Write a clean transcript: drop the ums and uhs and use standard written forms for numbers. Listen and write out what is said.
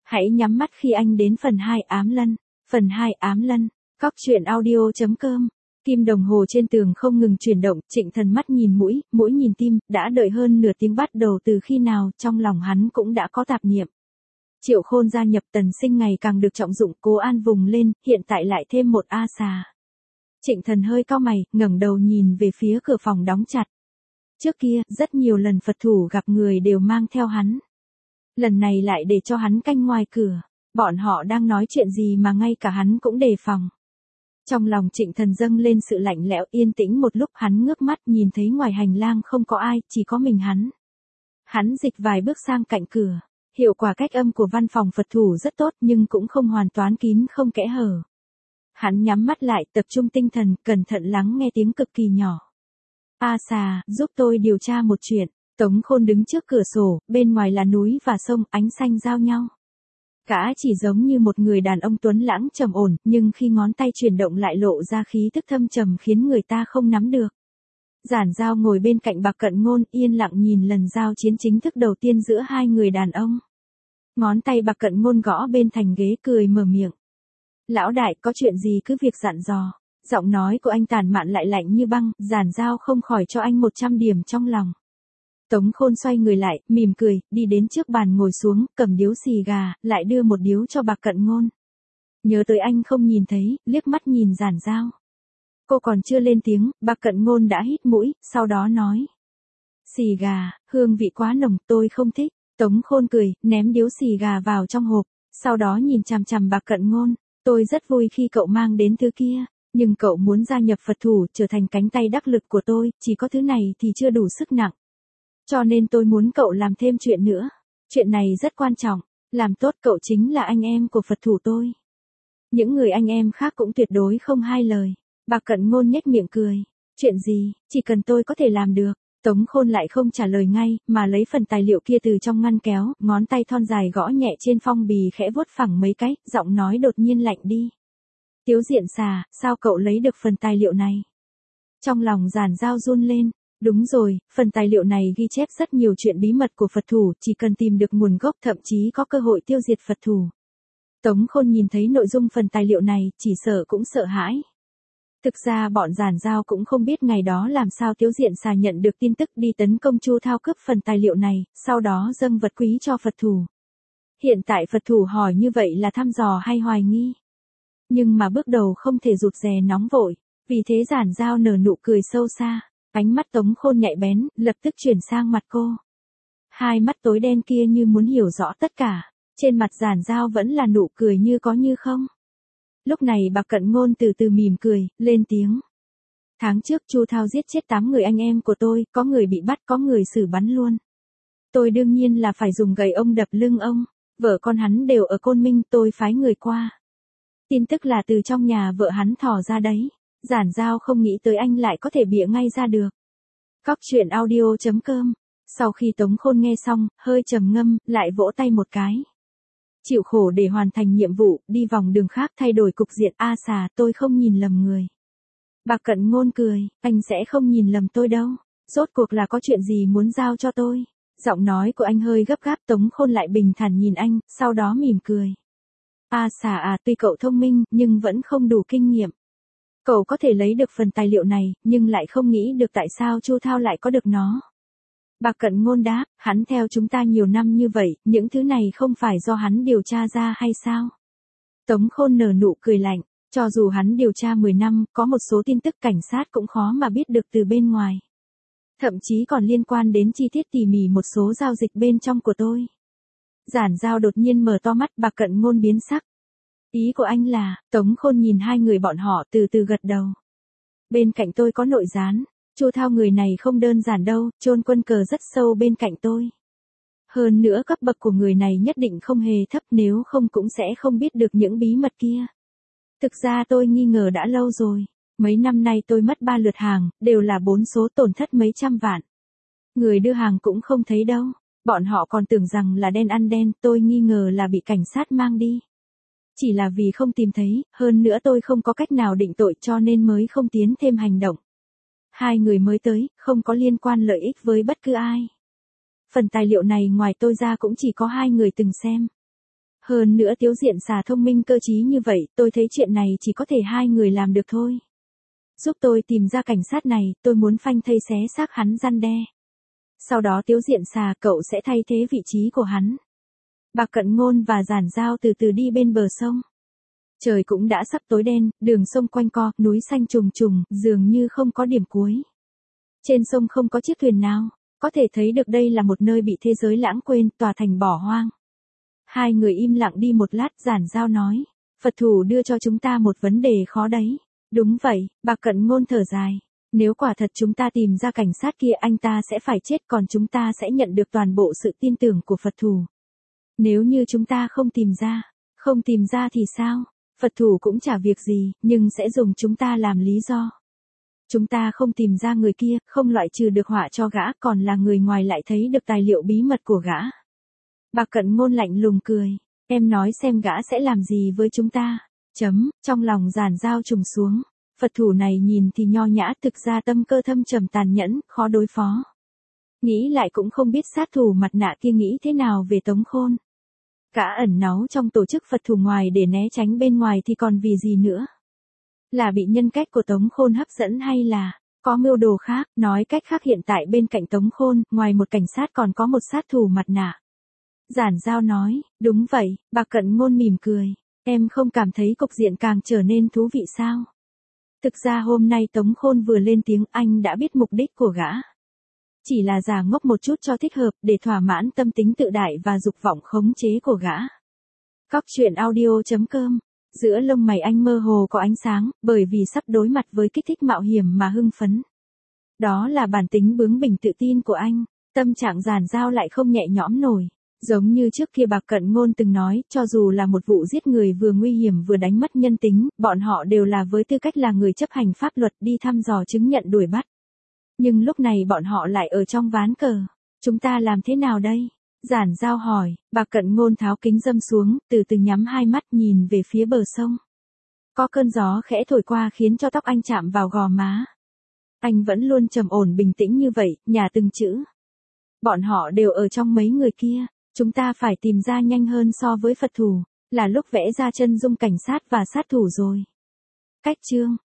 Hãy nhắm mắt khi anh đến phần 2 ám lân. Phần 2 ám lân. Cóc truyện audio.com. Kim đồng hồ trên tường không ngừng chuyển động, Trịnh Thần mắt nhìn mũi, mũi nhìn tim, đã đợi hơn nửa tiếng bắt đầu từ khi nào, trong lòng hắn cũng đã có tạp niệm. Triệu Khôn gia nhập Tần Sinh ngày càng được trọng dụng, Cố An vùng lên, hiện tại lại thêm một A xà. Trịnh Thần hơi cau mày, ngẩng đầu nhìn về phía cửa phòng đóng chặt. Trước kia, rất nhiều lần Phật thủ gặp người đều mang theo hắn. Lần này lại để cho hắn canh ngoài cửa. Bọn họ đang nói chuyện gì mà ngay cả hắn cũng đề phòng. Trong lòng Trịnh Thần dâng lên sự lạnh lẽo, yên tĩnh một lúc, hắn ngước mắt nhìn thấy ngoài hành lang không có ai, chỉ có mình hắn. Hắn dịch vài bước sang cạnh cửa. Hiệu quả cách âm của văn phòng Phật thủ rất tốt nhưng cũng không hoàn toàn kín không kẽ hở. Hắn nhắm mắt lại, tập trung tinh thần, cẩn thận lắng nghe tiếng cực kỳ nhỏ. A xà, giúp tôi điều tra một chuyện. Tống Khôn đứng trước cửa sổ, bên ngoài là núi và sông, ánh xanh giao nhau. Gã chỉ giống như một người đàn ông tuấn lãng trầm ổn, nhưng khi ngón tay chuyển động lại lộ ra khí tức thâm trầm khiến người ta không nắm được. Giản Giao ngồi bên cạnh Bạc Cận Ngôn, yên lặng nhìn lần giao chiến chính thức đầu tiên giữa hai người đàn ông. Ngón tay Bạc Cận Ngôn gõ bên thành ghế, cười mở miệng. Lão đại, có chuyện gì cứ việc dặn dò. Giọng nói của anh tàn mạn lại lạnh như băng, Giản Giao không khỏi cho anh 100 điểm trong lòng. Tống Khôn xoay người lại, mỉm cười, đi đến trước bàn ngồi xuống, cầm điếu xì gà, lại đưa một điếu cho Bạc Cận Ngôn. Nhớ tới anh không nhìn thấy, liếc mắt nhìn Giản Giao. Cô còn chưa lên tiếng, Bạc Cận Ngôn đã hít mũi, sau đó nói. Xì gà, hương vị quá nồng, tôi không thích. Tống Khôn cười, ném điếu xì gà vào trong hộp, sau đó nhìn chằm chằm Bạc Cận Ngôn. Tôi rất vui khi cậu mang đến thứ kia, nhưng cậu muốn gia nhập Phật thủ, trở thành cánh tay đắc lực của tôi, chỉ có thứ này thì chưa đủ sức nặng. Cho nên tôi muốn cậu làm thêm chuyện nữa. Chuyện này rất quan trọng, làm tốt cậu chính là anh em của Phật thủ tôi. Những người anh em khác cũng tuyệt đối không hai lời. Bạc Cận Ngôn nhếch miệng cười. Chuyện gì, chỉ cần tôi có thể làm được. Tống Khôn lại không trả lời ngay, mà lấy phần tài liệu kia từ trong ngăn kéo, ngón tay thon dài gõ nhẹ trên phong bì, khẽ vuốt phẳng mấy cái, giọng nói đột nhiên lạnh đi. Tiếu Diện Xà, sao cậu lấy được phần tài liệu này? Trong lòng Giản Giao run lên. Đúng rồi, phần tài liệu này ghi chép rất nhiều chuyện bí mật của Phật thủ, chỉ cần tìm được nguồn gốc thậm chí có cơ hội tiêu diệt Phật thủ. Tống Khôn nhìn thấy nội dung phần tài liệu này, chỉ sợ cũng sợ hãi. Thực ra bọn Giản Giao cũng không biết ngày đó làm sao Tiếu Diện Xà nhận được tin tức đi tấn công Chu Thao cướp phần tài liệu này, sau đó dâng vật quý cho Phật thủ. Hiện tại Phật thủ hỏi như vậy là thăm dò hay hoài nghi. Nhưng mà bước đầu không thể rụt rè nóng vội, vì thế Giản Giao nở nụ cười sâu xa. Ánh mắt Tống Khôn nhạy bén, lập tức chuyển sang mặt cô. Hai mắt tối đen kia như muốn hiểu rõ tất cả, trên mặt Giản Giao vẫn là nụ cười như có như không. Lúc này Bạc Cận Ngôn từ từ mỉm cười, lên tiếng. Tháng trước Chu Thao giết chết 8 người anh em của tôi, có người bị bắt, có người xử bắn luôn. Tôi đương nhiên là phải dùng gậy ông đập lưng ông, vợ con hắn đều ở Côn Minh, tôi phái người qua. Tin tức là từ trong nhà vợ hắn thò ra đấy. Giản Giao không nghĩ tới anh lại có thể bịa ngay ra được. Cóc truyện audio.com. Sau khi Tống Khôn nghe xong, hơi trầm ngâm, lại vỗ tay một cái. Chịu khổ để hoàn thành nhiệm vụ, đi vòng đường khác thay đổi cục diện. A xà, tôi không nhìn lầm người. Bạc Cận Ngôn cười, anh sẽ không nhìn lầm tôi đâu. Rốt cuộc là có chuyện gì muốn giao cho tôi? Giọng nói của anh hơi gấp gáp. Tống Khôn lại bình thản nhìn anh, sau đó mỉm cười. A xà à, tuy cậu thông minh, nhưng vẫn không đủ kinh nghiệm. Cậu có thể lấy được phần tài liệu này, nhưng lại không nghĩ được tại sao Chu Thao lại có được nó. Bạc Cận Ngôn đáp, hắn theo chúng ta nhiều năm như vậy, những thứ này không phải do hắn điều tra ra hay sao? Tống Khôn nở nụ cười lạnh, cho dù hắn điều tra 10 năm, có một số tin tức cảnh sát cũng khó mà biết được từ bên ngoài. Thậm chí còn liên quan đến chi tiết tỉ mỉ một số giao dịch bên trong của tôi. Giản Giao đột nhiên mở to mắt, Bạc Cận Ngôn biến sắc. Ý của anh là, Tống Khôn nhìn hai người bọn họ từ từ gật đầu. Bên cạnh tôi có nội gián, Chu Thao người này không đơn giản đâu, chôn quân cờ rất sâu bên cạnh tôi. Hơn nữa cấp bậc của người này nhất định không hề thấp, nếu không cũng sẽ không biết được những bí mật kia. Thực ra tôi nghi ngờ đã lâu rồi, mấy năm nay tôi mất 3 lượt hàng, đều là 4 số, tổn thất mấy trăm vạn. Người đưa hàng cũng không thấy đâu, bọn họ còn tưởng rằng là đen ăn đen, tôi nghi ngờ là bị cảnh sát mang đi. Chỉ là vì không tìm thấy, hơn nữa tôi không có cách nào định tội cho nên mới không tiến thêm hành động. Hai người mới tới, không có liên quan lợi ích với bất cứ ai. Phần tài liệu này ngoài tôi ra cũng chỉ có hai người từng xem. Hơn nữa Tiếu Diện Xà thông minh cơ trí như vậy, tôi thấy chuyện này chỉ có thể hai người làm được thôi. Giúp tôi tìm ra cảnh sát này, tôi muốn phanh thây xé xác hắn răn đe. Sau đó Tiếu Diện Xà cậu sẽ thay thế vị trí của hắn. Bạc Cận Ngôn và Giản Giao từ từ đi bên bờ sông. Trời cũng đã sắp tối đen, đường sông quanh co, núi xanh trùng trùng, dường như không có điểm cuối. Trên sông không có chiếc thuyền nào, có thể thấy được đây là một nơi bị thế giới lãng quên, tòa thành bỏ hoang. Hai người im lặng đi một lát, Giản Giao nói, Phật thủ đưa cho chúng ta một vấn đề khó đấy. Đúng vậy, Bạc Cận Ngôn thở dài. Nếu quả thật chúng ta tìm ra cảnh sát kia, anh ta sẽ phải chết, còn chúng ta sẽ nhận được toàn bộ sự tin tưởng của Phật thủ. Nếu như chúng ta không tìm ra thì sao? Phật thủ cũng chả việc gì, nhưng sẽ dùng chúng ta làm lý do. Chúng ta không tìm ra người kia, không loại trừ được họa cho gã, còn là người ngoài lại thấy được tài liệu bí mật của gã. Bạc Cận Ngôn lạnh lùng cười. Em nói xem gã sẽ làm gì với chúng ta? Trong lòng Giản Giao trùng xuống. Phật thủ này nhìn thì nho nhã, thực ra tâm cơ thâm trầm tàn nhẫn, khó đối phó. Nghĩ lại cũng không biết sát thủ mặt nạ kia nghĩ thế nào về Tống Khôn. Gã ẩn náu trong tổ chức Phật thủ ngoài để né tránh bên ngoài thì còn vì gì nữa? Là bị nhân cách của Tống Khôn hấp dẫn hay là có mưu đồ khác? Nói cách khác, hiện tại bên cạnh Tống Khôn, ngoài một cảnh sát còn có một sát thủ mặt nạ. Giản Giao nói, đúng vậy. Bạc Cận Ngôn mỉm cười. Em không cảm thấy cục diện càng trở nên thú vị sao? Thực ra hôm nay Tống Khôn vừa lên tiếng, anh đã biết mục đích của gã. Chỉ là giả ngốc một chút cho thích hợp, để thỏa mãn tâm tính tự đại và dục vọng khống chế của gã. Cóc truyện audio.com. Giữa lông mày anh mơ hồ có ánh sáng, bởi vì sắp đối mặt với kích thích mạo hiểm mà hưng phấn. Đó là bản tính bướng bỉnh tự tin của anh. Tâm trạng Giản Giao lại không nhẹ nhõm nổi. Giống như trước kia Bạc Cận Ngôn từng nói, cho dù là một vụ giết người vừa nguy hiểm vừa đánh mất nhân tính, bọn họ đều là với tư cách là người chấp hành pháp luật đi thăm dò chứng nhận đuổi bắt. Nhưng lúc này bọn họ lại ở trong ván cờ. Chúng ta làm thế nào đây? Giản Giao hỏi. Bạc Cận Ngôn tháo kính râm xuống, từ từ nhắm hai mắt nhìn về phía bờ sông. Có cơn gió khẽ thổi qua khiến cho tóc anh chạm vào gò má. Anh vẫn luôn trầm ổn bình tĩnh như vậy, nhả từng chữ. Bọn họ đều ở trong mấy người kia. Chúng ta phải tìm ra nhanh hơn so với Phật thủ. Là lúc vẽ ra chân dung cảnh sát và sát thủ rồi. Cách chương